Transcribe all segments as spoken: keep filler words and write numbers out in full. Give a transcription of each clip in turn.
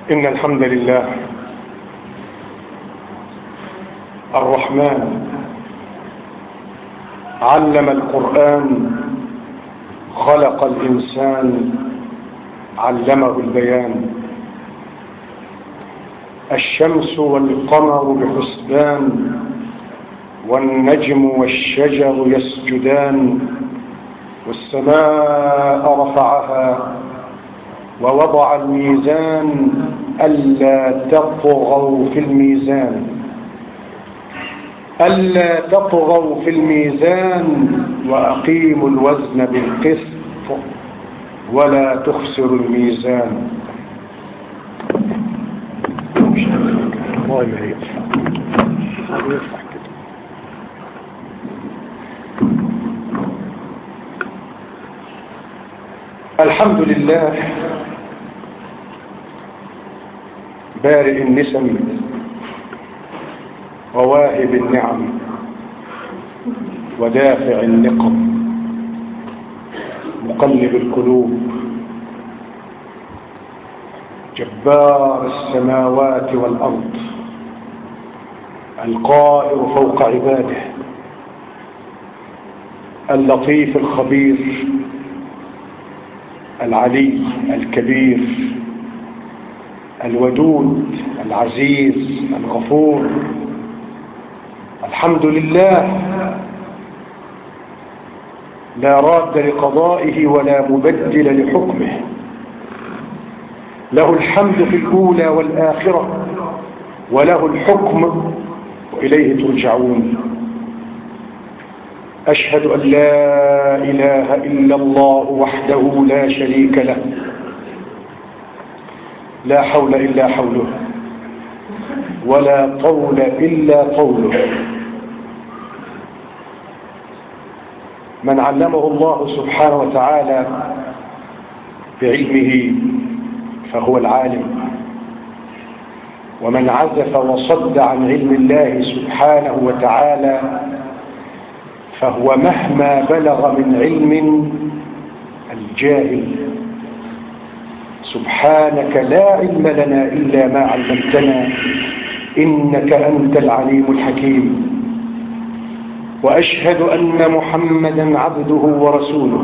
إن الحمد لله الرحمن علم القرآن، خلق الإنسان، علمه البيان. الشمس والقمر بحسبان، والنجم والشجر يسجدان، والسماء رفعها ووضع الميزان ألا تطغوا في الميزان ألا تطغوا في الميزان وأقيموا الوزن بالقسط ولا تخسروا الميزان. الله ما يفعل الحمد لله بارئ النسم وواهب النعم ودافع النقم، مقلب القلوب، جبار السماوات والأرض، القاهر فوق عباده، اللطيف الخبير، العلي الكبير، الودود العزيز الغفور. الحمد لله لا راد لقضائه ولا مبدل لحكمه، له الحمد في الأولى والآخرة، وله الحكم وإليه ترجعون. أشهد أن لا إله إلا الله وحده لا شريك له، لا حول إلا حوله ولا طول إلا طوله، من علمه الله سبحانه وتعالى بعلمه فهو العالم، ومن عزف وصد عن علم الله سبحانه وتعالى فهو مهما بلغ من علم الجاهل. سبحانك لا علم لنا إلا ما علمتنا إنك أنت العليم الحكيم. وأشهد أن محمدا عبده ورسوله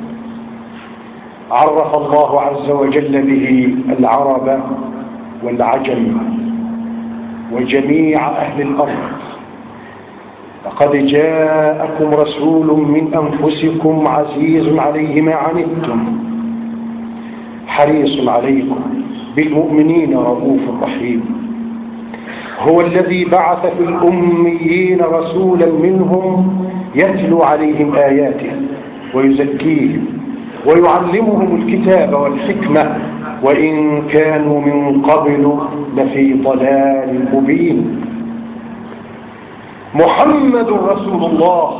عرف الله عز وجل به العرب والعجم وجميع أهل الأرض. لقد جاءكم رسول من أنفسكم عزيز عليه ما عنتم حريص عليكم بالمؤمنين رؤوف رحيم. هو الذي بعث في الأميين رسولا منهم يتلو عليهم آياته ويزكيهم ويعلمهم الكتاب والحكمة وإن كانوا من قبل لفي ضلال مبين. محمد رسول الله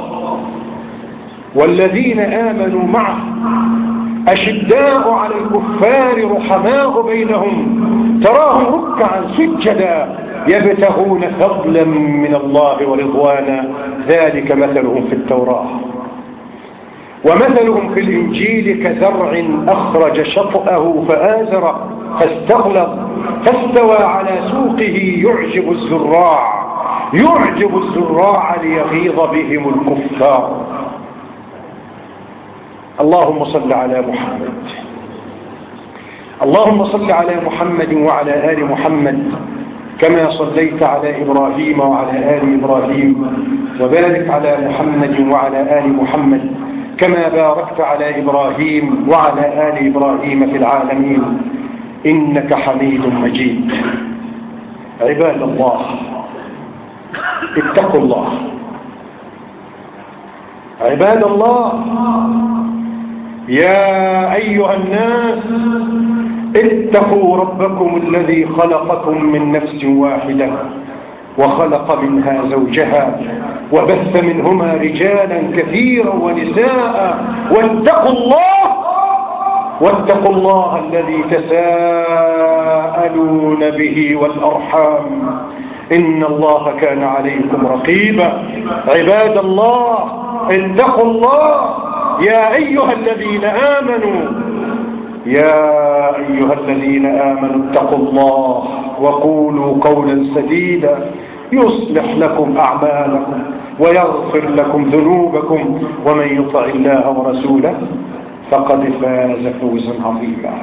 والذين آمنوا معه أشداء على الكفار رحماء بينهم تراهم ركعا سجدا يبتغون فضلا من الله ورضوانا ذلك مثلهم في التوراة ومثلهم في الإنجيل كزرع أخرج شطأه فآزره فاستغلظ فاستوى على سوقه يعجب الزراع يعجب الزراع ليغيظ بهم الكفار. اللهم صل على محمد اللهم صل على محمد وعلى آل محمد كما صليت على إبراهيم وعلى آل إبراهيم وبارك على محمد وعلى آل محمد كما باركت على إبراهيم وعلى آل إبراهيم في العالمين إنك حميد مجيد. عباد الله اتقوا الله. عباد الله يا أيها الناس اتقوا ربكم الذي خلقكم من نفس واحدة وخلق منها زوجها وبث منهما رجالا كثيرا ونساء واتقوا الله واتقوا الله الذي تساءلون به والأرحام إن الله كان عليكم رقيبا. عباد الله اتقوا الله يا أيها الذين آمنوا يا أيها الذين آمنوا اتقوا الله وقولوا قولا سديدا يصلح لكم أعمالكم ويغفر لكم ذنوبكم ومن يطع الله ورسوله فقد فاز فوزا عظيما.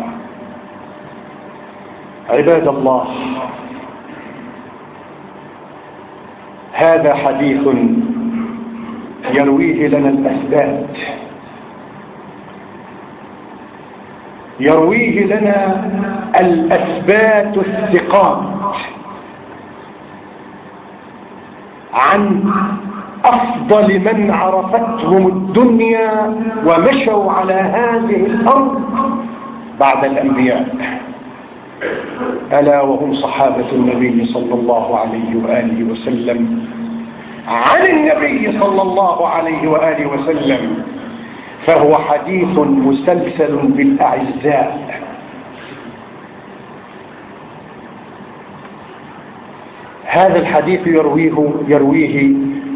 عباد الله، هذا حديث يرويه لنا الأثبات، يرويه لنا الأثبات الثقات عن أفضل من عرفتهم الدنيا ومشوا على هذه الأرض بعد الأنبياء، ألا وهم صحابة النبي صلى الله عليه وآله وسلم، عن النبي صلى الله عليه وآله وسلم، فهو حديث مسلسل بالأعزاء. هذا الحديث يرويه يرويه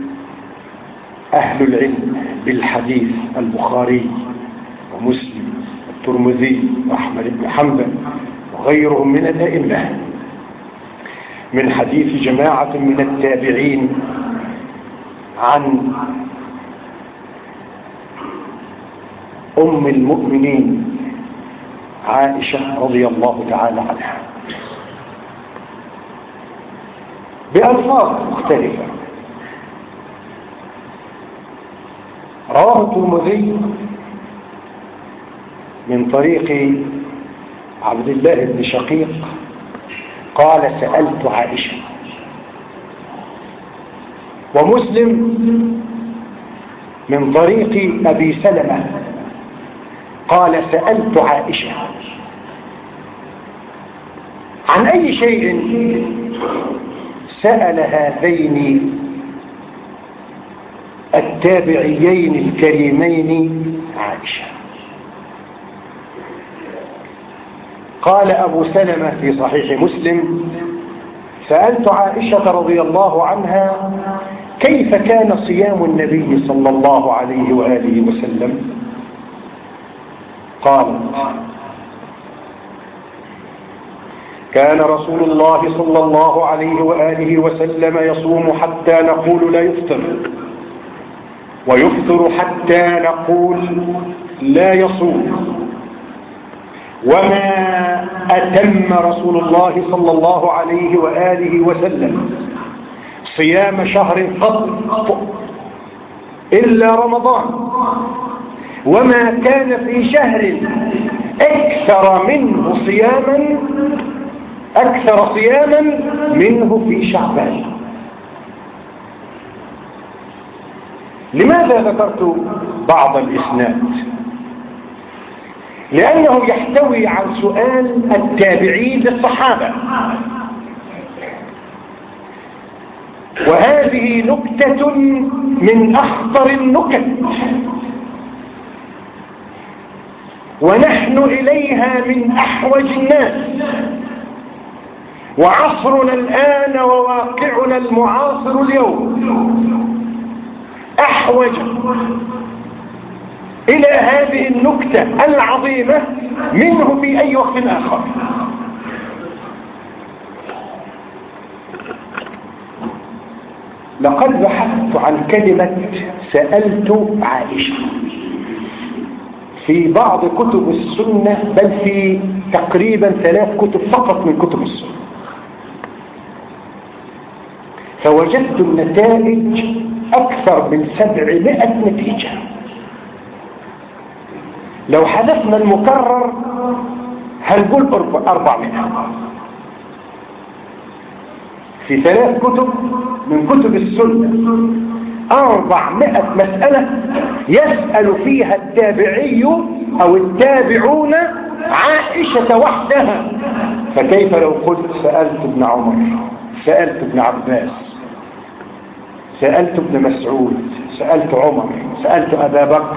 أهل العلم بالحديث البخاري ومسلم والترمذي وأحمد بن حنبل وغيرهم من الأئمة، من حديث جماعة من التابعين عن أم المؤمنين عائشة رضي الله تعالى عنها بألفاظ مختلفة. رواه الترمذي من طريق عبد الله بن شقيق قال سألت عائشة، ومسلم من طريق أبي سلمة قال سألت عائشة. عن أي شيء سأل هذين التابعيين الكريمين عائشة؟ قال أبو سلمة في صحيح مسلم سألت عائشة رضي الله عنها كيف كان صيام النبي صلى الله عليه وآله وسلم؟ قالت كان رسول الله صلى الله عليه وآله وسلم يصوم حتى نقول لا يفطر، ويفطر حتى نقول لا يصوم، وما أتم رسول الله صلى الله عليه وآله وسلم صيام شهر قط إلا رمضان، وما كان في شهر أكثر منه صياما أكثر صياما منه في شعبان. لماذا ذكرت بعض الإسناد؟ لأنه يحتوي عن سؤال التابعين للصحابة، وهذه نكتة من أخطر النكت، ونحن إليها من أحوج الناس، وعصرنا الآن وواقعنا المعاصر اليوم أحوج إلى هذه النكتة العظيمة منه في أي وقت آخر. لقد بحثت عن كلمة سألت عائشة في بعض كتب السنة، بل في تقريبا ثلاث كتب فقط من كتب السنة، فوجدت النتائج أكثر من سبعمائة نتيجة. لو حذفنا المكرر هنقول أربعمائة. في ثلاث كتب من كتب السنة أربعمائة مسألة يسأل فيها التابعي أو التابعون عائشة وحدها. فكيف لو قلت سألت ابن عمر، سألت ابن عباس، سألت ابن مسعود، سألت عمر، سألت أبا بكر،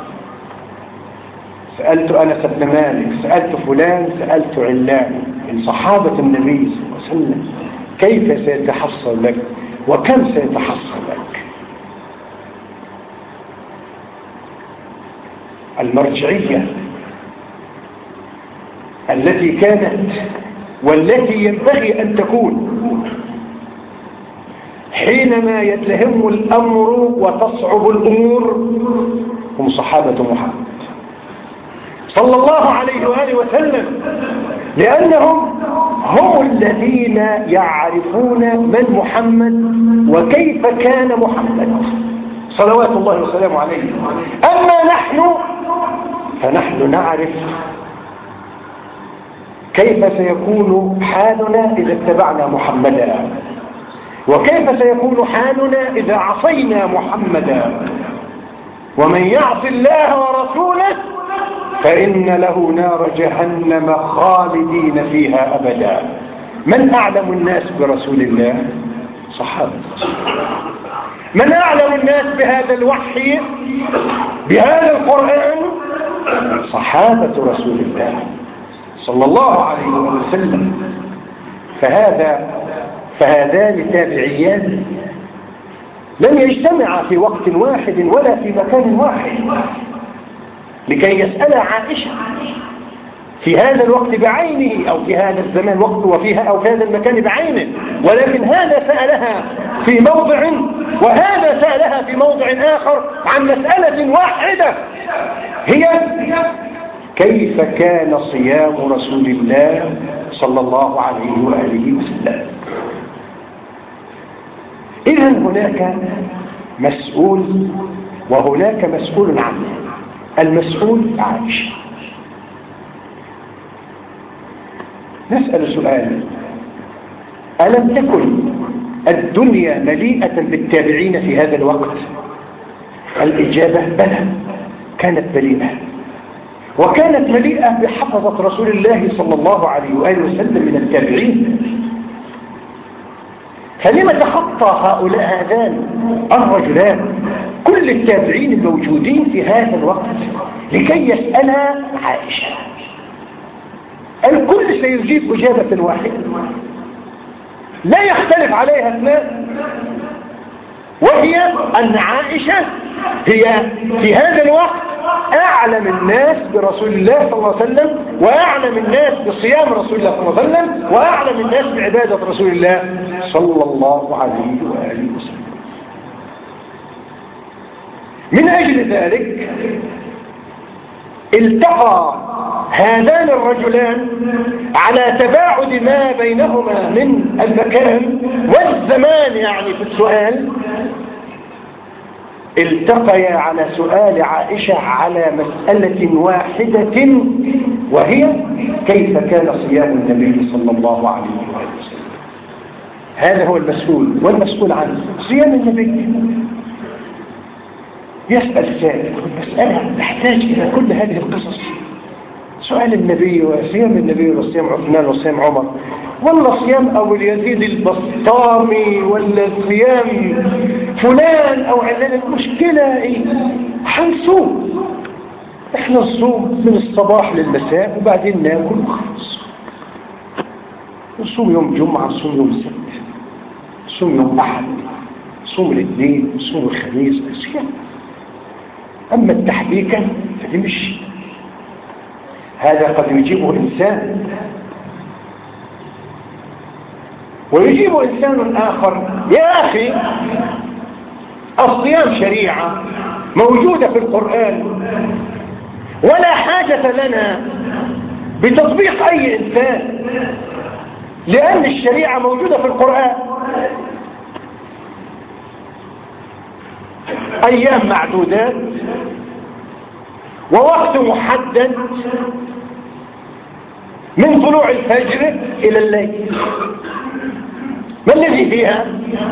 سألت أنس بن مالك، سألت فلان، سألت علان من صحابة النبي صلى الله عليه وسلم، كيف سيتحصل لك وكم سيتحصل لك؟ المرجعية التي كانت والتي ينبغي أن تكون حينما يتلهم الأمر وتصعب الأمور هم صحابة محمد صلى الله عليه وآله وسلم، لأنهم هم الذين يعرفون من محمد وكيف كان محمد صلوات الله وسلامه عليه. أما نحن فنحن نعرف كيف سيكون حالنا إذا اتبعنا محمدا، وكيف سيكون حالنا إذا عصينا محمدا. ومن يعص الله ورسوله فإن له نار جهنم خالدين فيها أبدا. من أعلم الناس برسول الله؟ صحابة رسول الله. من أعلم الناس بهذا الوحي بهذا القرآن؟ صحابة رسول الله صلى الله عليه وسلم. فهذا فهذان تابعيان لم يجتمعا في وقت واحد ولا في مكان واحد لكي يسأل عائشة في هذا الوقت بعينه أو في هذا الزمان وقت وفيها أو في هذا المكان بعينه، ولكن هذا سألها في موضع وهذا سألها في موضع آخر عن مسألة واحدة هي كيف كان صيام رسول الله صلى الله عليه وآله وسلم. إذن هناك مسؤول وهناك مسؤول عنه. المسؤول عائشة. نسأل سؤال: ألم تكن الدنيا مليئة بالتابعين في هذا الوقت؟ الإجابة بلى، كانت مليئة، وكانت مليئة بحفظة رسول الله صلى الله عليه وآله وسلم من التابعين. فلما تخطى هؤلاء هذان الرجلان كل التابعين الموجودين في هذا الوقت لكي يسألها عائشة؟ الكل سيجيب إجابة واحدة لا يختلف عليها اثنان، وهي أن عائشة هي في هذا الوقت أعلم الناس برسول الله صلى الله عليه وسلم، وأعلم الناس بصيام رسول الله صلى الله عليه وسلم، وأعلم الناس بعبادة رسول الله صلى الله عليه وآله وسلم. من أجل ذلك التقى هذان الرجلان على تباعد ما بينهما من المكان والزمان، يعني في السؤال التقيا على سؤال عائشة على مسألة واحدة، وهي كيف كان صيام النبي صلى الله عليه وسلم. هذا هو المسؤول، والمسؤول عنه صيام النبي. يسأل سائل المسألة تحتاج إلى كل هذه القصص، سؤال النبي وصيام النبي وصيام عثمان وصيام عمر، ولا صيام أبو اليزيد البسطامي، ولا صيام فلان أو علان. المشكلة إيه؟ حنصوم، إحنا نصوم من الصباح للمساء وبعدين ناكل وخلص. نصوم يوم جمعة، نصوم يوم سبت، نصوم يوم أحد، نصوم الاثنين، نصوم الخميس، صيام. أما التحبيكة فدي مش، هذا قد يجيبه إنسان ويجيب إنسان آخر: يا أخي الصيام شريعة موجودة في القرآن، ولا حاجة لنا بتطبيق أي إنسان، لأن الشريعة موجودة في القرآن. أيام معدودات ووقت محدد من طلوع الفجر إلى الليل. ما الذي فيها؟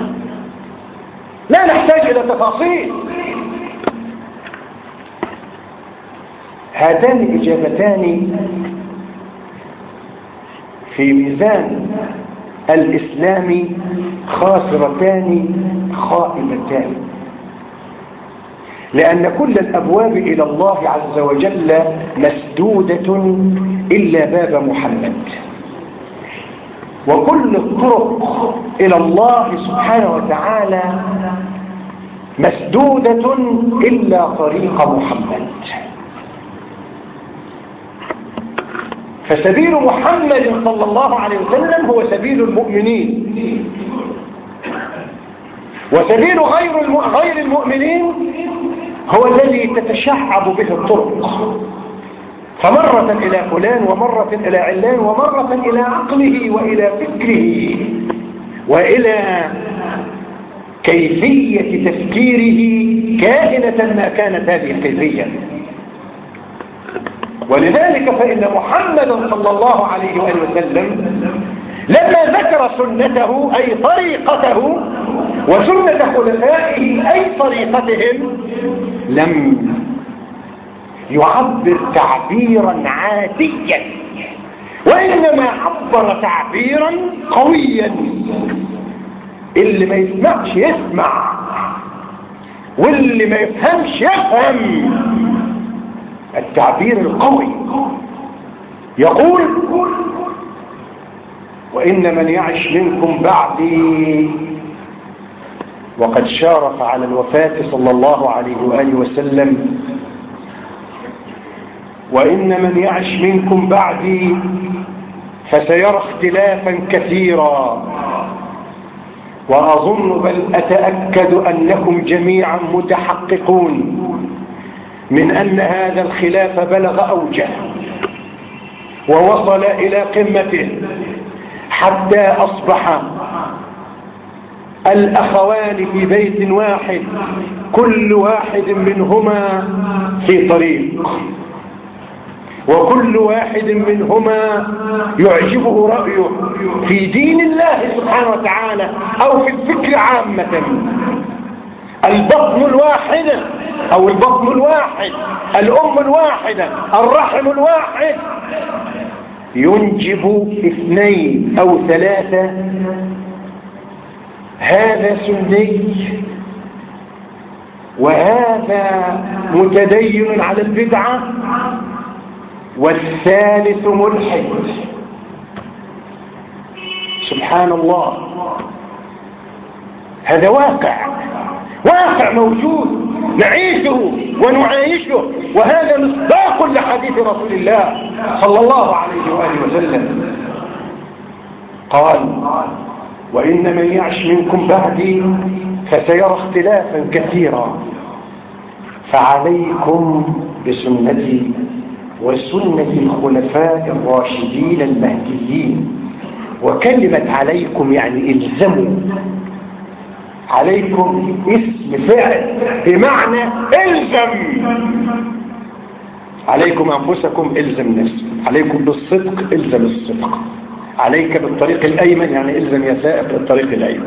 لا نحتاج إلى تفاصيل. هاتان الإجابتان في ميزان الإسلام خاسرتان خائبتان، لأن كل الأبواب إلى الله عز وجل مسدودة إلا باب محمد، وكل الطرق إلى الله سبحانه وتعالى مسدودة إلا طريق محمد. فسبيل محمد صلى الله عليه وسلم هو سبيل المؤمنين، وسبيل غير الم... غير المؤمنين هو الذي تتشعب به الطرق، فمرة إلى فلان ومرة إلى علان ومرة إلى عقله وإلى فكره وإلى كيفية تفكيره كائنة ما كانت هذه الكيفية. ولذلك فإن محمدا صلى الله عليه وآله وسلم لما ذكر سنته أي طريقته وسنة خلفائه أي طريقتهم لم يعبر تعبيرا عاديا، وإنما عبر تعبيرا قويا اللي ما يسمعش يسمع واللي ما يفهمش يفهم. التعبير القوي يقول: وإن من يعش منكم بعدي، وقد شارف على الوفاة صلى الله عليه وآله وسلم: وإن من يعش منكم بعدي فسيرى اختلافا كثيرا، وأظن بل أتأكد أنكم جميعا متحققون من أن هذا الخلاف بلغ أوجه ووصل إلى قمته، حتى أصبح الأخوان في بيت واحد كل واحد منهما في طريق، وكل واحد منهما يعجبه رأيه في دين الله سبحانه وتعالى أو في الفكر عامة. البطن الواحدة أو البطن الواحد، الأم الواحدة، الرحم الواحد ينجب اثنين أو ثلاثة. هذا سني وهذا متدين على البدعة والثالث ملحد. سبحان الله، هذا واقع واقع موجود نعيشه ونعايشه، وهذا مصداق لحديث رسول الله صلى الله عليه وآله وسلم. قال: وإن من يعش منكم بعدي فسيرى اختلافا كثيرا، فعليكم بسنتي وسنة الخلفاء الراشدين المهديين. وكلمة عليكم يعني الزموا، عليكم اسم فعل بمعنى الزم. عليكم أنفسكم الزم نفسك، عليكم بالصدق الزم الصدق، عليك بالطريق الأيمن يعني الزم يا سائق الطريق الأيمن.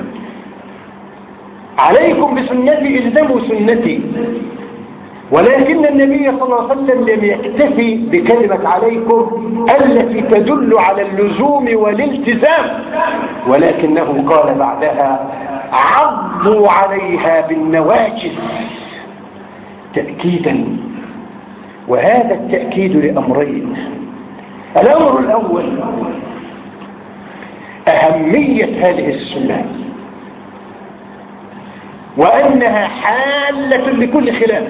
عليكم بسنتي الزموا سنتي. ولكن النبي صلى الله عليه وسلم لم يكتفي بكلمة عليكم التي تدل على اللزوم والالتزام، ولكنه قال بعدها: عضوا عليها بالنواجذ، تأكيدا. وهذا التأكيد لأمرين: الأمر الأول أهمية هذه السنة، وأنها حالة لكل خلاف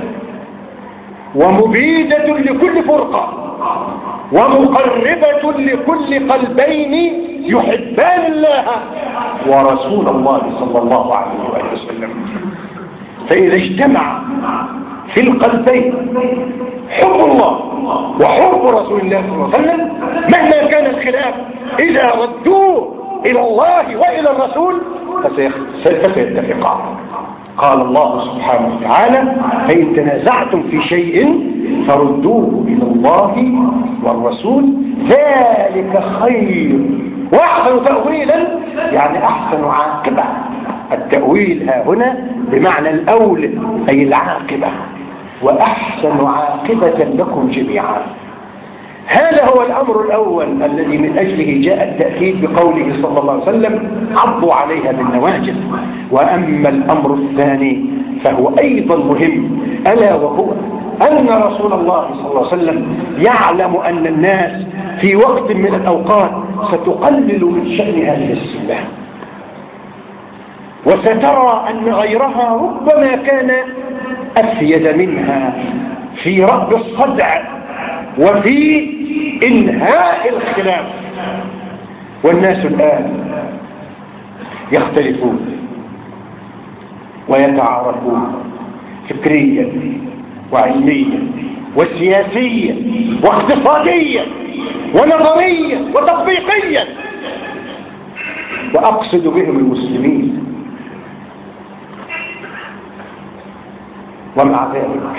ومبيدة لكل فرقة ومقربة لكل قلبين يحبان الله ورسول الله صلى الله عليه وآله وسلم. فإذا اجتمع في القلبين حب الله وحب رسول الله صلى الله عليه وسلم مهما كان الخلاف، إذا ردوه إلى الله وإلى الرسول فسيتفقان. قال الله سبحانه وتعالى: فإن تنازعتم في شيء فردوه إلى الله والرسول ذلك خير وأحسن تأويلا، يعني أحسن عاقبة. التأويل ها هنا بمعنى الأول أي العاقبة، وأحسن عاقبة لكم جميعا. هذا هو الأمر الأول الذي من أجله جاء التأكيد بقوله صلى الله عليه وسلم: عضوا عليها بالنواجذ. وأما الأمر الثاني فهو أيضا مهم، ألا وهو أن رسول الله صلى الله عليه وسلم يعلم أن الناس في وقت من الأوقات ستقلل من شأن هذه السنة، وسترى أن غيرها ربما كان أفيد منها في رأب الصدع وفي إنهاء الخلاف. والناس الآن يختلفون ويتعارفون فكريا وعلميا وسياسيا واقتصاديا ونظريا وتطبيقيا، وأقصد بهم المسلمين. ومع ذلك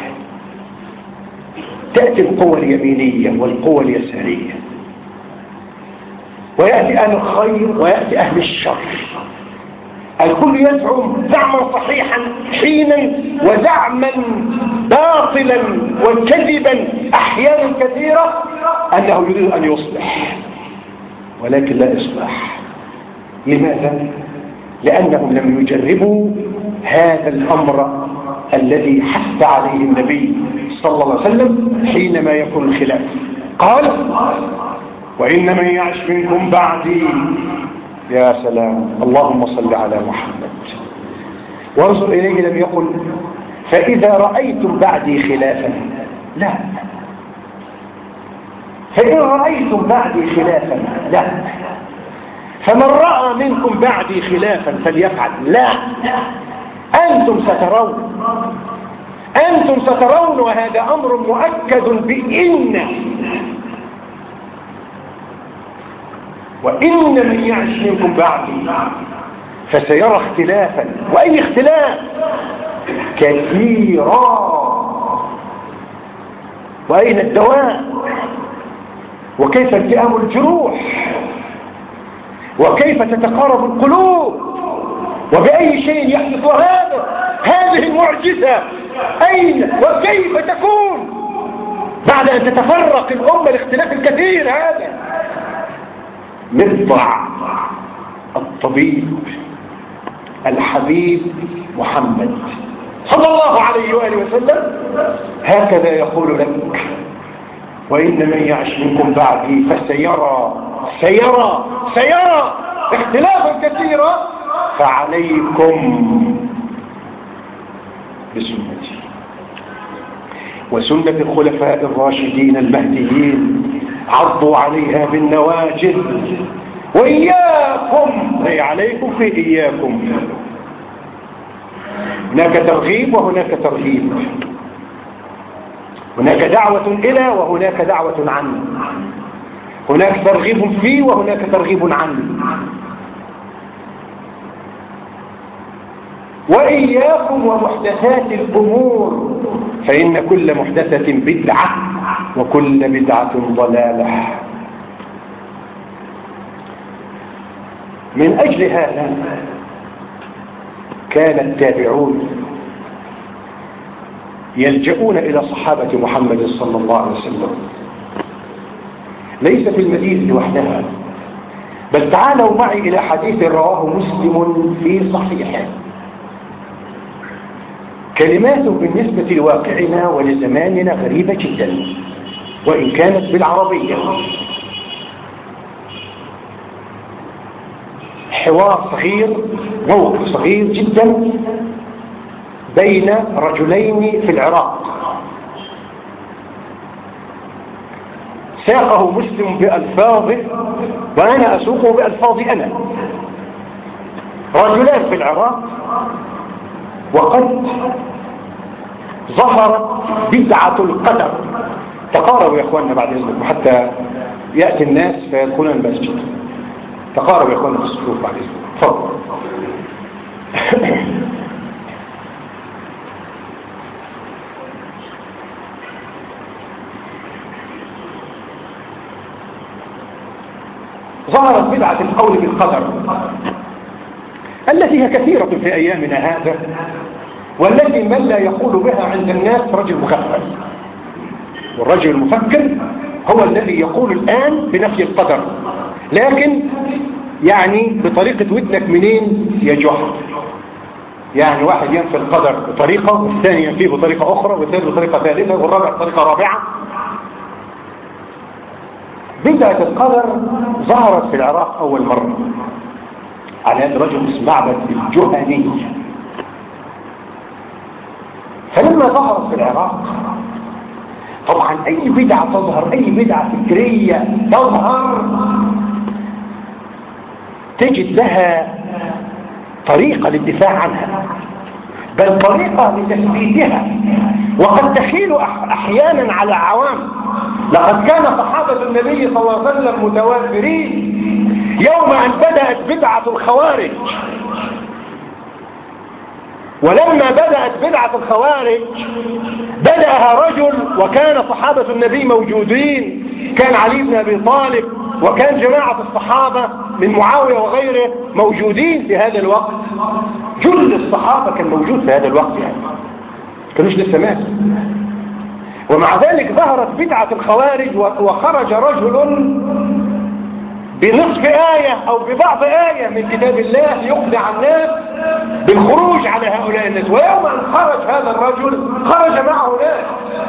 تأتي القوى اليمينية والقوى اليسارية، ويأتي أهل الخير ويأتي أهل الشر، الكل يزعم زعما صحيحا حينا وزعما باطلا وكذبا أحيانا كثيرة أنه يريد أن يصلح، ولكن لا إصلاح. لماذا؟ لأنهم لم يجربوا هذا الأمر الذي حث عليه النبي صلى الله عليه وسلم حينما يكون الخلاف. قال: وإن من يعش منكم بعدي. يا سلام، اللهم صل على محمد. وانظر إليه، لم يقل فإذا رأيتم بعدي خلافا، لا، فإن رأيتم بعدي خلافا، لا، فمن رأى منكم بعدي خلافا فليفعل، لا، أنتم سترون، أنتم سترون، وهذا أمر مؤكد بإن وإن من يعش منكم بعدي فسيرى اختلافا، وأي اختلاف؟ كثيرا. وأين الدواء؟ وكيف التئام الجروح؟ وكيف تتقارب القلوب؟ وبأي شيء يحدث هذا؟ هذه المعجزة أين وكيف تكون بعد أن تتفرق الأمة الاختلاف الكثير هذا؟ مطبع الطبيب الحبيب محمد صلى الله عليه وآله وسلم هكذا يقول لك: وإن من يعش منكم بعدي فسيرى سيرى سيرى اختلافا كثيرا، فعليكم بسنتي وسنة الخلفاء الراشدين المهديين، عضوا عليها بالنواجذ، وإياكم، أي عليكم في إياكم. هناك ترغيب وهناك ترهيب، هناك دعوة إلى وهناك دعوة عنه، هناك ترغيب فيه وهناك ترغيب عنه. وإياكم ومحدثات الأمور، فإن كل محدثة بدعة وكل بدعة ضلالة. من أجل هذا كان التابعون يلجؤون إلى صحابة محمد صلى الله عليه وسلم، ليس في المدينة وحدها، بل تعالوا معي إلى حديث رواه مسلم في صحيحه، كلماته بالنسبة لواقعنا ولزماننا غريبة جدا وإن كانت بالعربية. حوار صغير، موقف صغير جدا بين رجلين في العراق، ساقه مسلم بألفاظه وأنا أسوقه بألفاظي أنا. رجلان في العراق وقد ظهرت بدعة القدر. تقاربوا يا اخواننا بعد اذنكم حتى يأتي الناس فيدخلون المسجد. تقاربوا يا اخواننا في الصفوف بعد اذنكم. تفضل. ظهرت بدعة القول بالقدر التي هي كثيرة في أيامنا هذا، والتي من لا يقول بها عند الناس رجل مغفل. والرجل المفكر هو الذي يقول الآن بنفي القدر، لكن يعني بطريقة ودنك منين يا جحر. يعني واحد ينفي القدر بطريقة، والثاني ينفيه بطريقة أخرى، والثالث بطريقة ثالثة، والرابع بطريقة رابعة. بدعة القدر ظهرت في العراق أول مرة على هذا الرجل اسمه معبد الجهني. فلما ظهرت في العراق طبعا أي بدعة تظهر، أي بدعة فكرية تظهر تجد لها طريقة للدفاع عنها، بل طريقة لتثبيتها، وقد تخيل أحيانا على العوام. لقد كان صحابة النبي صلى الله عليه وسلم متوافرين يوم أن بدأت بدعة الخوارج، ولما بدأت بدعة الخوارج بدأها رجل، وكان صحابة النبي موجودين، كان علي بن أبي طالب وكان جماعة الصحابة من معاوية وغيره موجودين في هذا الوقت. جل الصحابة كان موجود في هذا الوقت، يعني كانوش لسه مات. ومع ذلك ظهرت بدعة الخوارج، وخرج رجل بنصف آية أو ببعض آية من كتاب الله يقنع الناس بالخروج على هؤلاء الناس. ويوم أن خرج هذا الرجل خرج معه ناس،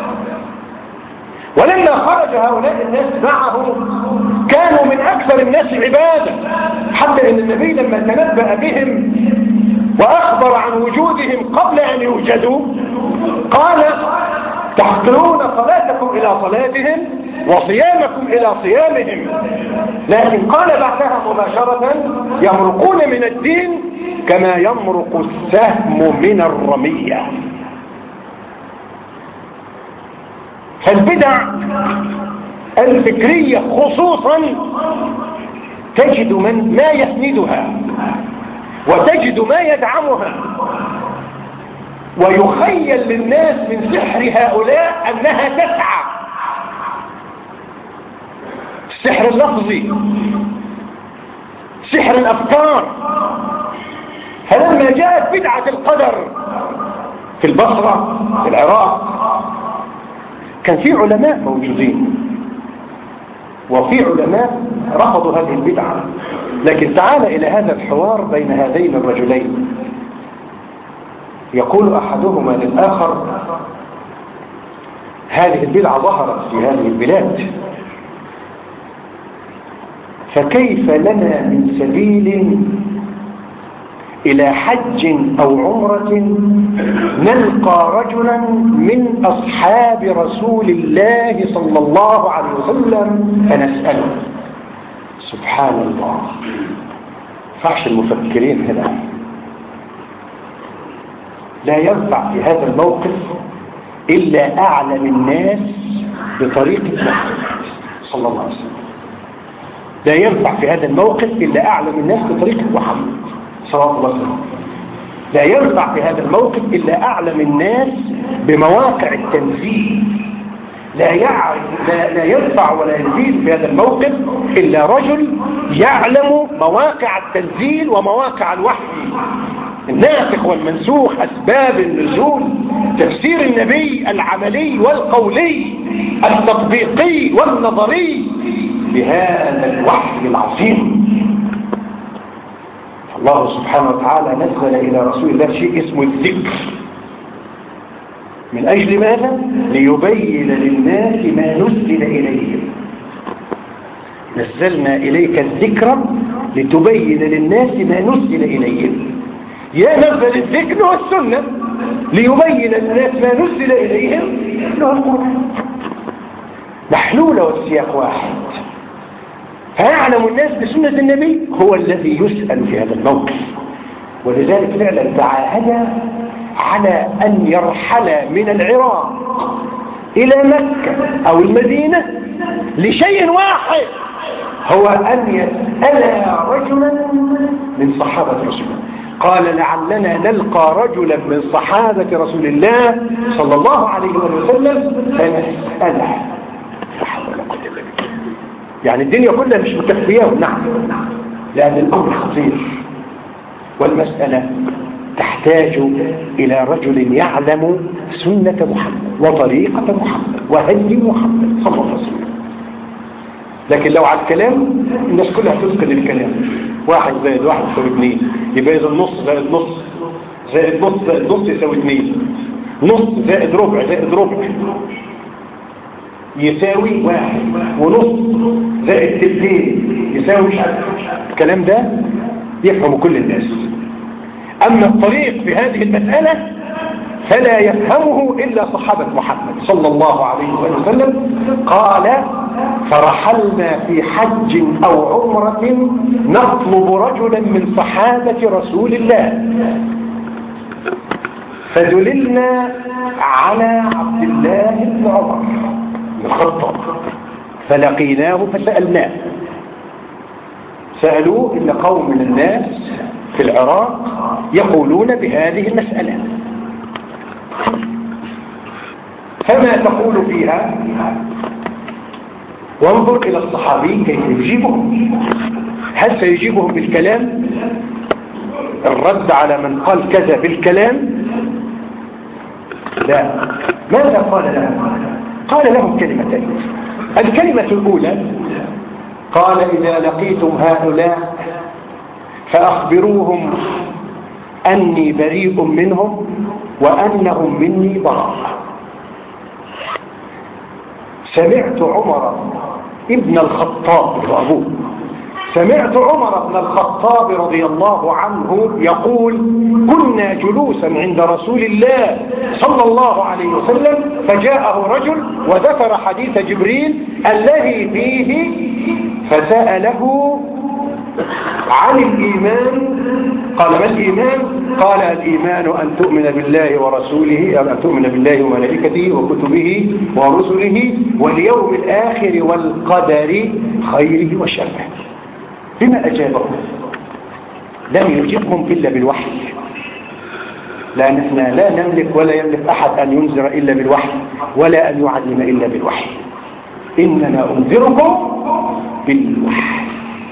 ولما خرج هؤلاء الناس معه كانوا من أكثر الناس عبادة، حتى إن النبي لما تنبأ بهم وأخبر عن وجودهم قبل أن يوجدوا قال: تحقرون صلاتكم إلى صلاتهم وصيامكم إلى صيامهم. لكن قال بعدها مباشرة: يمرقون من الدين كما يمرق السهم من الرمية. فالبدع الفكرية خصوصا تجد من ما يسندها، وتجد ما يدعمها، ويخيل للناس من سحر هؤلاء أنها تسعى. السحر اللفظي، سحر الأفكار. فلما جاءت بدعة القدر في البصرة في العراق كان في علماء موجودين، وفي علماء رفضوا هذه البدعة. لكن تعال إلى هذا الحوار بين هذين الرجلين. يقول أحدهما للآخر: هذه البدعة ظهرت في هذه البلاد، فكيف لنا من سبيل إلى حج أو عمرة نلقى رجلا من أصحاب رسول الله صلى الله عليه وسلم فنسأله؟ سبحان الله، فحش المفكرين هنا. لا ينفع في هذا الموقف إلا أعلم الناس بطريقة محمد صلى الله عليه وسلم. لا ينفع في هذا الموقف إلا أعلم الناس بطريقة محمد صلى الله عليه وسلم. لا ينفع في هذا الموقف إلا أعلم الناس بمواقع التنزيل. لا يعرف لا, لا ينفع ولا يزيد في هذا الموقف إلا رجل يعلم مواقع التنزيل ومواقع الوحي، الناسخ والمنسوخ، أسباب النزول، تفسير النبي العملي والقولي، التطبيقي والنظري بهذا الوحي العظيم. الله سبحانه وتعالى نزل إلى رسول الله شيء اسمه الذكر. من أجل ماذا؟ ليبين للناس ما نزل إليهم. نزلنا إليك الذكر لتبين للناس ما نزل إليهم. يا نزل الذكر والسنة ليبين للناس ما نزل إليهم له القرآن. محلولة والسياق واحد. فيعلم الناس بسنة النبي هو الذي يسأل في هذا الموقف. ولذلك فعلا تعاهد على أن يرحل من العراق إلى مكة أو المدينة لشيء واحد، هو أن يسأل رجلا من صحابة رسول الله. قال: لعلنا نلقى رجلا من صحابة رسول الله صلى الله عليه وسلم فنسأله. يعني الدنيا كلها مش مكفياه. نعم، لأن الأمر خطير، والمسألة تحتاج إلى رجل يعلم سنة محمد وطريقة محمد وهدي محمد صلى الله عليه وسلم. لكن لو على الكلام الناس كلها تسكت الكلام. واحد زائد واحد يساوي اثنين، يبقى إذا النص زائد نص زائد نص زائد نص يساوي اثنين، نص زائد ربع زائد ربع يساوي واحد، ونص زائد تلتين يساوي مش عارف. الكلام ده يفهم كل الناس. أما الطريق في هذه المسألة فلا يفهمه إلا صحابة محمد صلى الله عليه وسلم. قال فرحلنا في حج أو عمرة نطلب رجلا من صحابة رسول الله فدللنا على عبد الله بن عمر بن الخطاب فلقيناه فسألناه. سألوه إن قوم من الناس في العراق يقولون بهذه المسألة فما تقول فيها؟ وانظر إلى الصحابي كيف يجيبهم. هل سيجيبهم بالكلام الرد على من قال كذا بالكلام؟ لا. ماذا قال لهم؟ قال لهم كلمتين. الكلمة الأولى قال إذا لقيتم هؤلاء فأخبروهم أني بريء منهم وأنهم مني براء. سمعت عمر ابن الخطاب وأبوه سمعت عمر بن الخطاب رضي الله عنه يقول كنا جلوسا عند رسول الله صلى الله عليه وسلم فجاءه رجل وذكر حديث جبريل الذي فيه فسأله عن الإيمان. قال ما الإيمان؟ قال الإيمان أن تؤمن بالله ورسوله أن تؤمن بالله وملائكته وكتبه ورسله واليوم الآخر والقدر خيره وشره. بما أجابهم؟ لم يجبهم إلا بالوحي، لأن احنا لا نملك ولا يملك أحد أن ينذر إلا بالوحي ولا أن يعلم إلا بالوحي. إننا أنذركم بالوحي.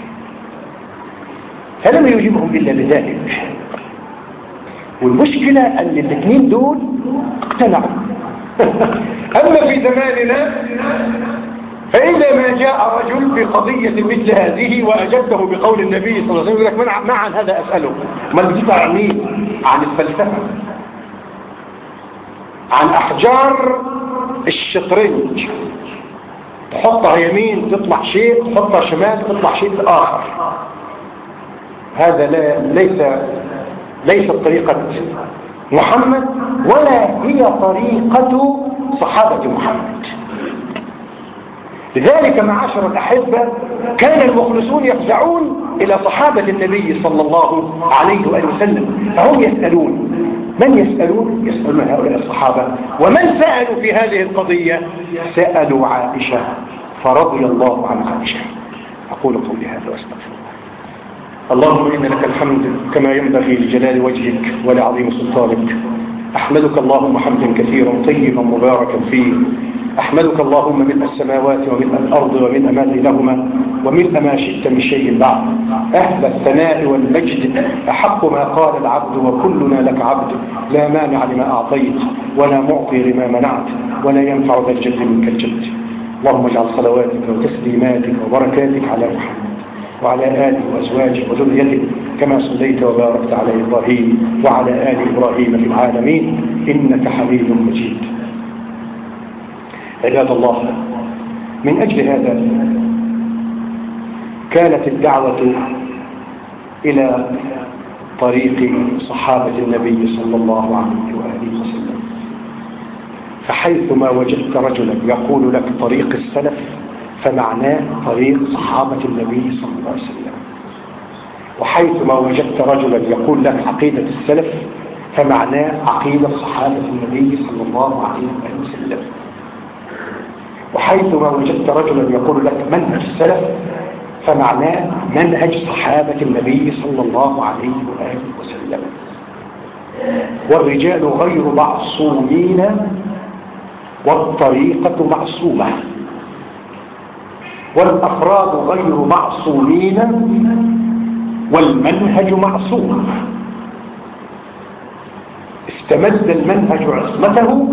فلم يجبهم إلا بذلك. والمشكلة أن الاثنين دول اقتنعوا. أما في زماننا فإذا ما جاء رجل بقضية مثل هذه وأجبته بقول النبي صلى الله عليه وسلم يقول لك ما عن هذا أسأله؟ ما بتجيب عن مين؟ عن الفلسفة، عن أحجار الشطرنج، تحطها يمين تطلع شيء، تحطها شمال تطلع شيء آخر. هذا لا ليس ليست طريقة محمد ولا هي طريقة صحابة محمد. لذلك معاشر الأحبة كان المخلصون يفزعون إلى صحابة النبي صلى الله عليه وآله وسلم فهم يسألون. من يسألون؟ يسألون هؤلاء الصحابة. ومن سألوا في هذه القضية؟ سألوا عائشة فرضي الله عن عائشة. أقول قولي هذا واستغفر. اللهم إن لك الحمد كما ينبغي لجلال وجهك ولعظيم سلطانك. أحمدك اللهم حمدا كثيرا طيبا مباركا فيه. أحمدك اللهم ملء السماوات وملء الأرض وملء ما بينهما وملء ما شئت من شيء بعد. أهل الثناء والمجد أحق ما قال العبد وكلنا لك عبد لا مانع لما أعطيت ولا معطي لما منعت ولا ينفع ذا الجد منك الجد. اللهم اجعل صلواتك وتسليماتك وبركاتك على محمد وعلى آله وأزواجه وذريته كما صليت وباركت على إبراهيم وعلى آل إبراهيم في العالمين إنك حميد مجيد. عباد الله، من أجل هذا كانت الدعوة إلى طريق صحابة النبي صلى الله عليه وآله وسلم. فحيثما وجدت رجلا يقول لك طريق السلف فمعناه طريق صحابة النبي صلى الله عليه وسلم. وحيثما وجدت رجلا يقول لك عقيدة السلف فمعناه عقيدة صحابة النبي صلى الله عليه وسلم. وحيثما وجدت رجلا يقول لك منهج السلف فمعناه منهج صحابة النبي صلى الله عليه وآله وسلم. والرجال غير معصومين والطريقة معصومة، والأفراد غير معصومين والمنهج معصوم. استمد المنهج عصمته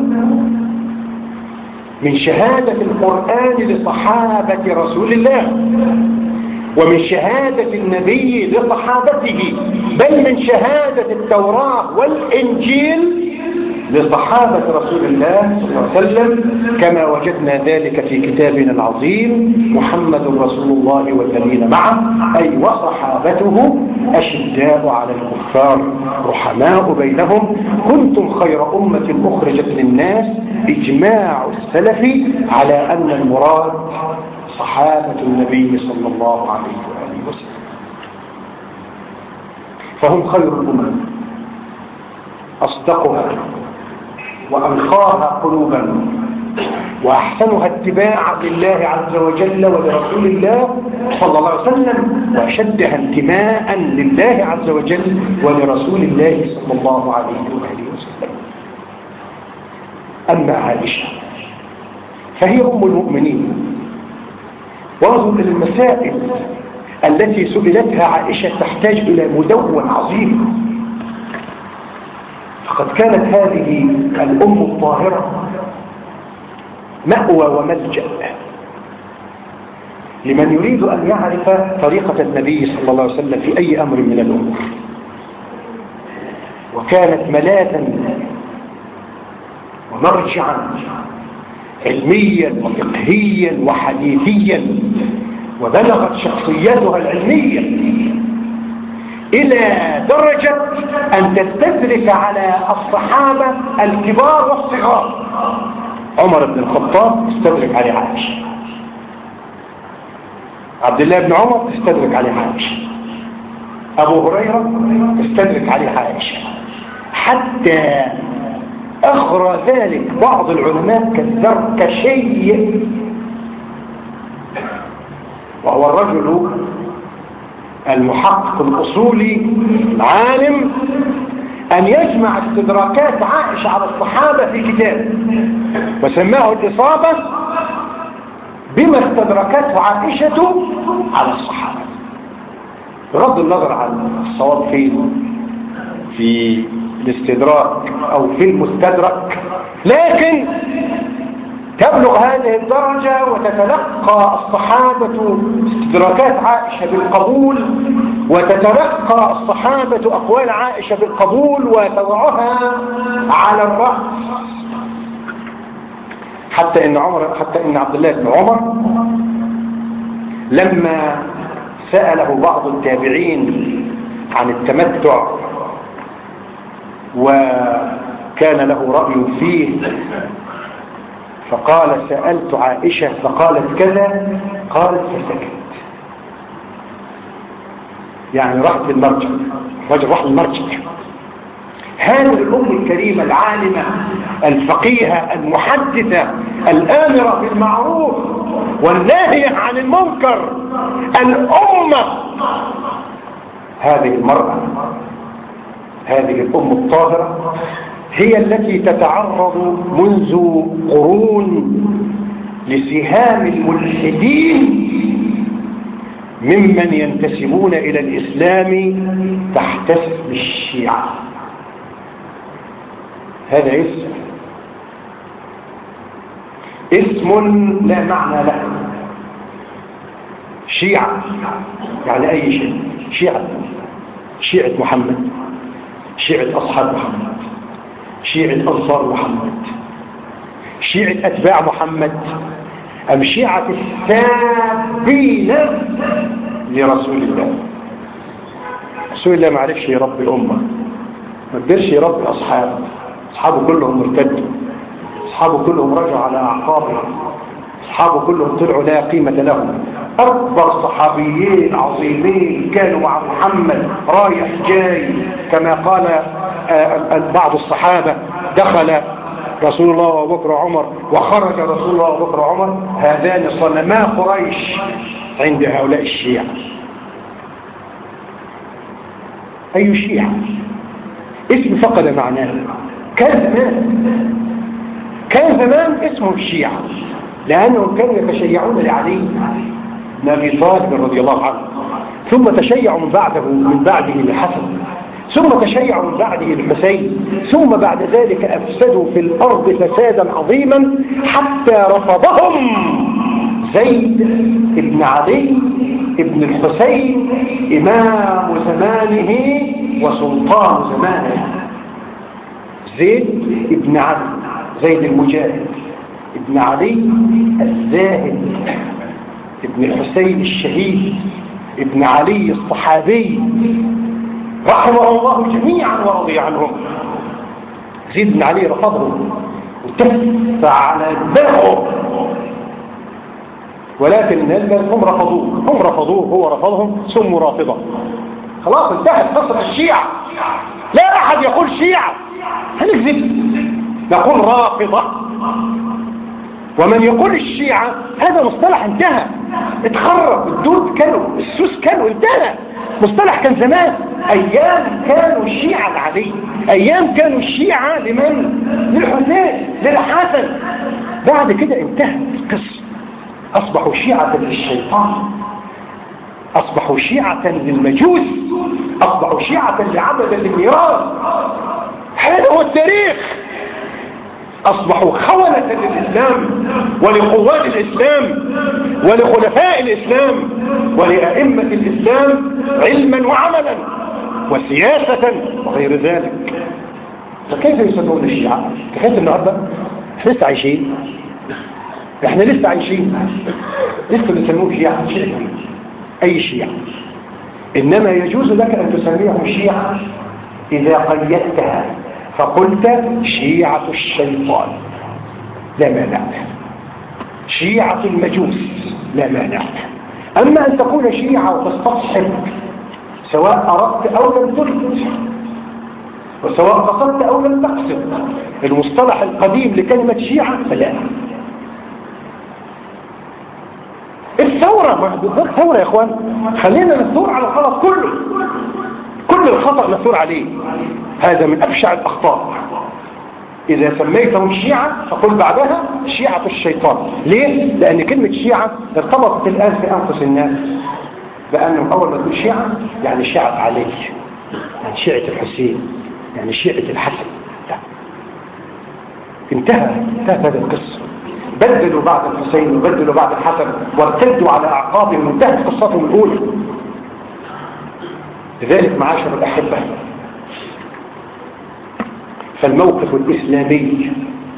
من شهادة القرآن لصحابة رسول الله ومن شهادة النبي لصحابته، بل من شهادة التوراة والإنجيل لصحابة رسول الله صلى الله عليه وسلم كما وجدنا ذلك في كتابنا العظيم محمد رسول الله والذين معه، أي وصحابته أشداء على الكفار رحماء بينهم كنتم خير أمة أخرجت للناس. إجماع السلف على أن المراد صحابة النبي صلى الله عليه وآله وسلم، فهم خير الأمم، أصدقها وأنقاها قلوبا وأحسنها اتباعا لله عز وجل ولرسول الله صلى الله عليه وسلم، وأشدها انتماء لله عز وجل ولرسول الله صلى الله عليه وآله وسلم. أما عائشة فهي أم المؤمنين. وانظر إلى المسائل التي سئلتها عائشة تحتاج إلى مدون عظيم. فقد كانت هذه الأم الطاهرة مأوى وملجأ لمن يريد أن يعرف طريقة النبي صلى الله عليه وسلم في أي أمر من الأمور، وكانت ملاذا ومرجعا علميا وفقهيا وحديثيا، وبلغت شخصيتها العلمية إلى درجة أن تستدرك على الصحابة الكبار والصغار. عمر بن الخطاب تستدرك عليه عائشة، عبد الله بن عمر تستدرك عليه عائشة، أبو هريرة تستدرك عليه عائشة، حتى أخرى ذلك بعض العلماء كالزركشي، وهو الرجل المحقق الأصولي العالم، أن يجمع استدراكات عائشة على الصحابة في كتاب وسماه الإصابة بما استدركته عائشة على الصحابة، بغض النظر عن الصواب فين في الاستدراك أو في المستدرك، لكن تبلغ هذه الدرجة وتتلقى الصحابة استدراكات عائشة بالقبول، وتتلقى الصحابة أقوال عائشة بالقبول وتضعها على الرأس، حتى إن عمر حتى إن عبد الله بن عمر لما سأله بعض التابعين عن التمتع وكان له رأي فيه، فقال سألت عائشة فقالت كذا، قالت فسكت. يعني راحت للمرجع، رجل راح للمرجع. هذه الأم الكريمة العالمة الفقيهة المحدثة الآمرة بالمعروف والناهية عن المنكر، الأمة، هذه المرأة، هذه الأم الطاهرة هي التي تتعرض منذ قرون لسهام الملحدين ممن ينتسبون إلى الإسلام تحت اسم الشيعة. هذا اسم اسم لا معنى له. شيعة يعني أي شيء، شيعة شيعة محمد، شيعة أصحاب محمد، شيعة أنصار محمد، شيعة أتباع محمد، أم شيعة السابين لرسول الله. رسول الله ما عرفش يربي الأمة، ما قدرش يربي أصحابه، أصحابه كلهم مرتدوا، أصحابه كلهم رجعوا على أعقابهم، أصحابه كلهم طلعوا لا قيمة لهم. أكبر صحابيين عظيمين كانوا مع محمد رايح جاي، كما قال بعض الصحابة دخل رسول الله وأبو بكر وعمر وخرج رسول الله وأبو بكر وعمر، هذان صنما قريش عند هؤلاء الشيعة. أي شيعة؟ اسم فقد معناه. كان زمان كان زمان اسمه الشيعة لأنهم كانوا يتشيعون لعلي بن أبي طالب رضي الله عنه، ثم تشيعوا من بعده من بعده لحسن، ثم تشيعوا من بعده الحسين، ثم بعد ذلك أفسدوا في الأرض فسادا عظيما حتى رفضهم زيد بن علي بن الحسين إمام زمانه وسلطان زمانه. زيد بن علي، زيد المجاهد، ابن علي الزاهد، ابن الحسين الشهيد، ابن علي الصحابي رحمه الله جميعا ورضي عنهم. يزيد بن علي رفضهم وتف على دماغه، ولكن الناس هم رفضوه هم رفضوه هو رفضهم، سموا رافضة. خلاص انتهت قصة الشيعة، لا أحد يقول شيعة، هنكذب، نقول رافضة. ومن يقول الشيعة هذا مصطلح انتهى، اتخرب، الدود كانوا، السوس كانوا، انتهى، مصطلح كان زمان. ايام كانوا الشيعة العادية، ايام كانوا الشيعة لمن؟ للحسين، للحسن. بعد كده انتهت القصة، اصبحوا شيعة للشيطان، اصبحوا شيعة للمجوس، اصبحوا شيعة لعبد النيران. هذا هو التاريخ. أصبحوا خونة للإسلام ولقوات الإسلام ولخلفاء الإسلام ولأئمة الإسلام علما وعملا وسياسة وغير ذلك. فكيف يسمون الشيعة؟ كيف النهاردة لسه عايشين، احنا لسه عايشين، لسه بيسموه شيعة، أي شيعة. إنما يجوز لك أن تسميهم شيعة إذا قيدتها فقلت شيعة الشيطان لا مانع، شيعة المجوس لا مانع. أما أن تكون شيعة وتستصحب سواء أردت أو لم ترد، وسواء قصدت أو لم تقصد المصطلح القديم لكلمة شيعة فلا. الثورة، ما بالضبط ثورة يا إخوان، خلينا نثور على الغلط كله، كل الخطأ نثور عليه. هذا من أبشع الأخطاء. إذا سميتهم شيعة فقل بعدها شيعة الشيطان. ليه؟ لأن كلمة شيعة ارتبطت الآن في أنفس الناس بأنهم أول ما تقول شيعة يعني شيعة علي، يعني شيعة الحسين، يعني شيعة الحسن. لا، انتهى انتهت هذه القصة. بدلوا بعد الحسين وبدلوا بعد الحسن وارتدوا على أعقابهم، انتهت قصتهم الأولى. لذلك معاشر الأحبة، فالموقف الإسلامي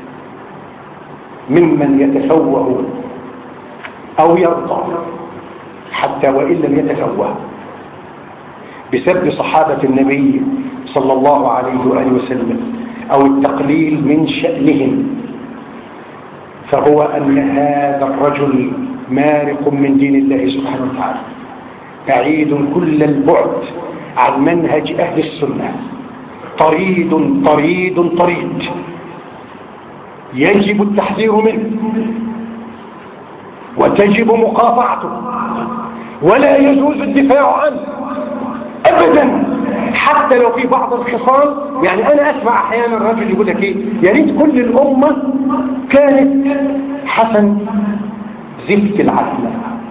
ممن يتفوه أو يرضى حتى وإن لم يتفوه بسب صحابة النبي صلى الله عليه وآله وسلم أو التقليل من شأنهم، فهو أن هذا الرجل مارق من دين الله سبحانه وتعالى، بعيد كل البعد عن منهج أهل السنة، طريد طريد طريد، يجب التحذير منه وتجب مقاطعته، ولا يجوز الدفاع عنه أبدا، حتى لو في بعض الخصال. يعني أنا أسمع أحيانا الرجل يقول لك إيه، يا ريت كل الأمة كانت حسن زفت العدل،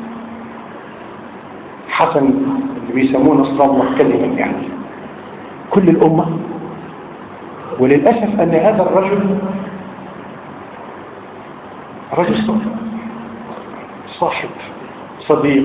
حسن اللي بيسمونه الصلاة كلمة، يعني كل الأمة. وللأسف أن هذا الرجل رجل صاحب صديق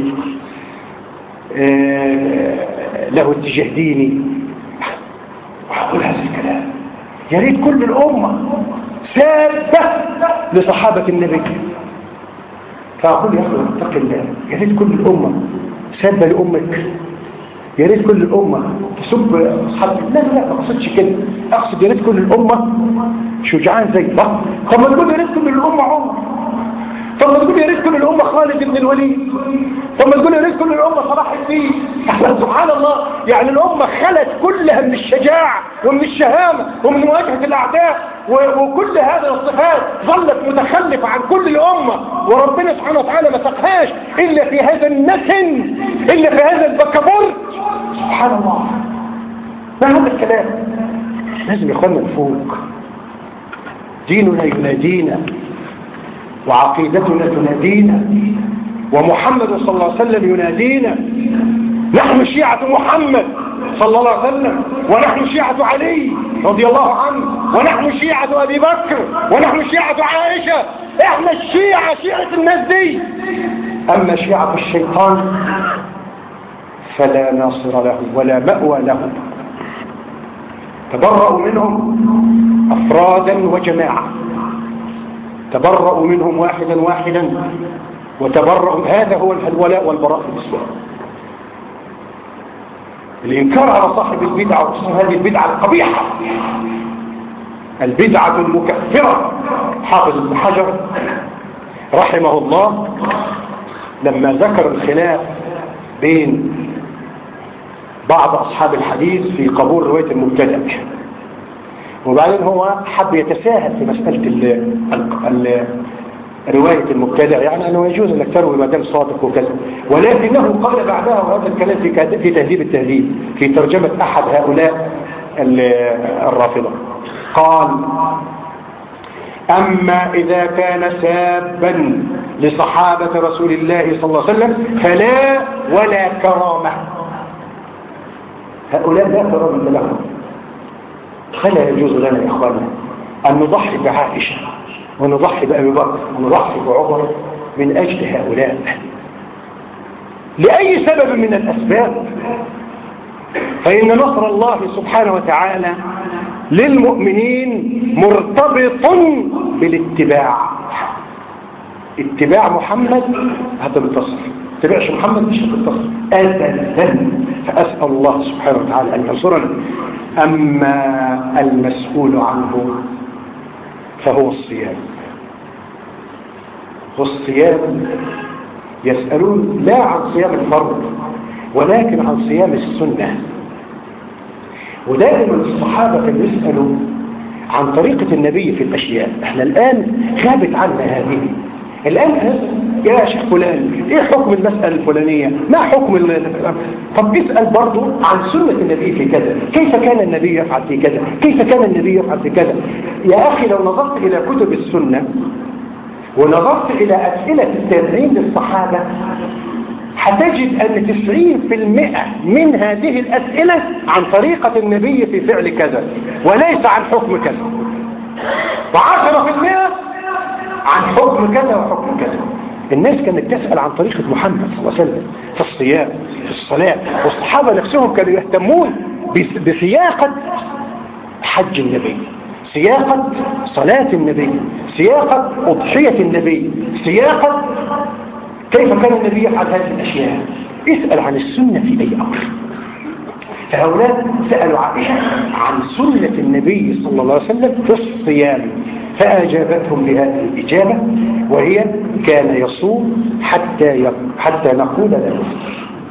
له اتجاه ديني، وأقول هذا الكلام، يا ريت كل الأمة سابة لصحابة النبي. فأقول يا أخي اتق الله، يا ريت كل الأمة سابة لأمك، يا ريت كل الأمة تسب أصحاب. لا لا ما أقصدش كده، أقصد يا ريت كل الأمة شجعان زي ده. طب ما تقول يا ريت كل الأمة عمر، طب ما تقول يا ريت كل الأمة خالد بن الوليد، طب ما تقول يا ريت كل الأمة صلاح الدين. سبحان الله، يعني الأمة خلت كلها من الشجاعة ومن الشهامة ومن مواجهة الأعداء، وكل هذه الصفات ظلت متخلفة عن كل الأمة، وربنا سبحانه وتعالى ما سقهاش إلا في هذا النتن، إلا في هذا البكابورت. سبحان الله، ما هذا الكلام؟ لازم يا اخوانا نفوق. ديننا ينادينا وعقيدتنا تنادينا ومحمد صلى الله عليه وسلم ينادينا. نحن شيعة محمد صلى الله عليه وسلم، ونحن شيعة علي رضي الله عنه، ونحن شيعة أبي بكر، ونحن شيعة عائشة. احنا الشيعة، شيعة الناس دي. أما شيعة الشيطان فلا ناصر له ولا مأوى له. تبرأوا منهم أفرادا وجماعة، تبرأوا منهم واحدا واحدا وتبرأوا. هذا هو الولاء والبراء في الإسلام. الإنكار على صاحب البدعة، وخصوصا هذه البدعة القبيحة، البدعة المكفرة. حافظ ابن حجر رحمه الله لما ذكر الخلاف بين بعض أصحاب الحديث في قبول رواية المبتدع، وبعدين هو حب يتساهل في مسألة ال ال رواية المبتدع، يعني أنه يجوز أنك تروي ما دام صادق وكذا، ولكنه قال بعدها، وهذا الكلام في في تهذيب التهذيب في ترجمة أحد هؤلاء الرافضة، قال: أما إذا كان سابا لصحابة رسول الله صلى الله عليه وسلم فلا ولا كرامة. هؤلاء لا كرامة لهم، فلا يجوز لنا يا إخواننا أن نضحي بعائشة ونضحي بأبي بكر ونضحي بعمر من أجل هؤلاء لأي سبب من الأسباب. فإن نصر الله سبحانه وتعالى للمؤمنين مرتبط بالاتباع. اتباع محمد هتنتصر، اتباعش محمد مش هتنتصر أبدا. فأسأل الله سبحانه وتعالى أن ينصرنا. أما المسؤول عنه فهو الصيام. والصيام يسألون لا عن صيام الفرض ولكن عن صيام السنة. ودائما الصحابة كانوا يسألوا عن طريقة النبي في الأشياء. احنا الآن غابت عنا هذه. الآن يا شيخ فلان ايه حكم المسألة الفلانية؟ ما حكم ال... طب اسأل برضو عن سنة النبي في كذا، كيف كان النبي يفعل في كذا، كيف كان النبي يفعل في كذا. يا أخي لو نظرت إلى كتب السنة ونظرت إلى أسئلة التابعين للصحابة هتجد أن تسعين بالمئة من هذه الأسئلة عن طريقة النبي في فعل كذا وليس عن حكم كذا، وعشرة بالمئة عن حكم كذا وحكم كذا. الناس كانت تسأل عن طريقة محمد صلى الله عليه وسلم في الصيام في الصلاة، والصحابة نفسهم كانوا يهتمون بسياقة حج النبي، سياقة صلاة النبي، سياقة أضحية النبي، سياقة كيف كان النبي يفعل هذه الأشياء. اسأل عن السنة في أي أمر. فهؤلاء سألوا عائشة عن سنة النبي صلى الله عليه وسلم في الصيام، فأجابتهم بهذه الإجابة، وهي كان يصوم حتى حتى نقول لا يفطر.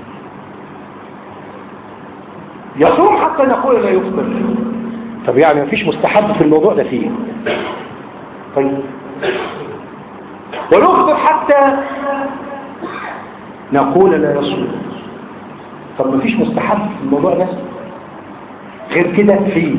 يصوم حتى نقول لا يفطر. طب يعني مفيش مستحب في الموضوع ده فيه. طيب ونفطر حتى نقول لا يصوم. طب مفيش مستحب في الموضوع ده غير كده فيه.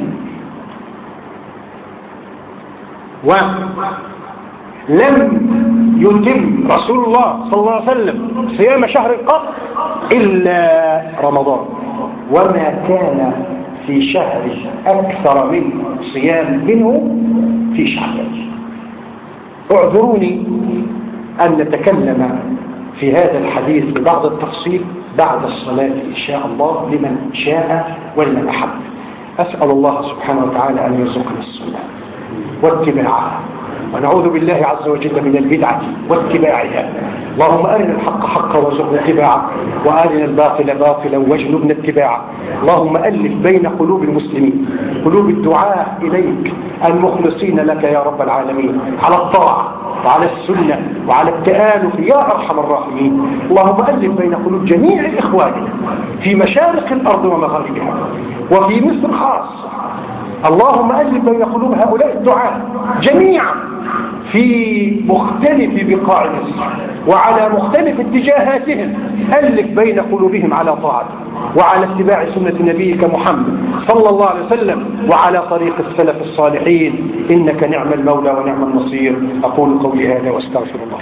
ولم يتم رسول الله صلى الله عليه وسلم صيام شهر قط إلا رمضان، وما كان في شهر أكثر من صيام منه في شعبان. اعذروني أن نتكلم في هذا الحديث ببعض التفصيل بعد الصلاة إن شاء الله لمن شاء ولمن أحب. أسأل الله سبحانه وتعالى أن يرزقنا السنة واتباعها، ونعوذ بالله عز وجل من البدعة واتباعها. اللهم أرنا الحق حقا وارزقنا اتباعه، وأرنا الباطل باطلا واجنبنا اتباعه. اللهم ألف بين قلوب المسلمين، قلوب الدعاء إليك المخلصين لك يا رب العالمين، على الطاعة وعلى السنة وعلى التآلف يا أرحم الراحمين. اللهم ألف بين قلوب جميع إخواننا في مشارق الأرض ومغاربها وفي مصر خاصة. اللهم ألف بين قلوب هؤلاء الدعاء جميعا في مختلف بقاع مصر وعلى مختلف اتجاهاتهم. ألف بين قلوبهم على طاعته وعلى اتباع سنة نبيك محمد صلى الله عليه وسلم وعلى طريق السلف الصالحين، إنك نعم المولى ونعم النصير. أقول قولي هذا واستغفر الله.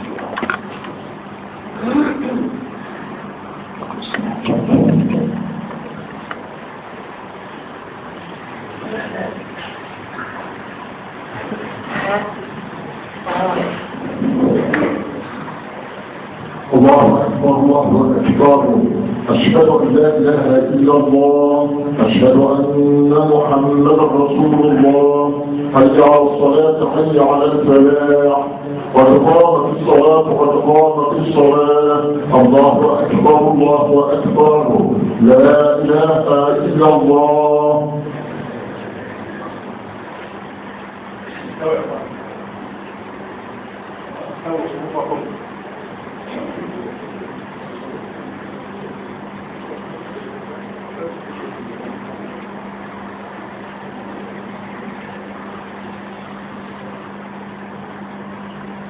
الله أكبر الله أكبر. أشهد أن لا إله إلا الله، أشهد أن محمدا رسول الله. حي على الصلاة، حي على الفلاح، قد قامت الصلاة قد قامت الصلاة الله أكبر الله أكبر لا إله إلا الله.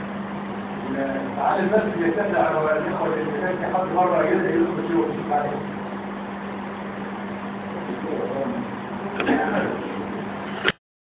على الناس يتبع والإخوة اللي كان في حد مرة يجب أن يدخل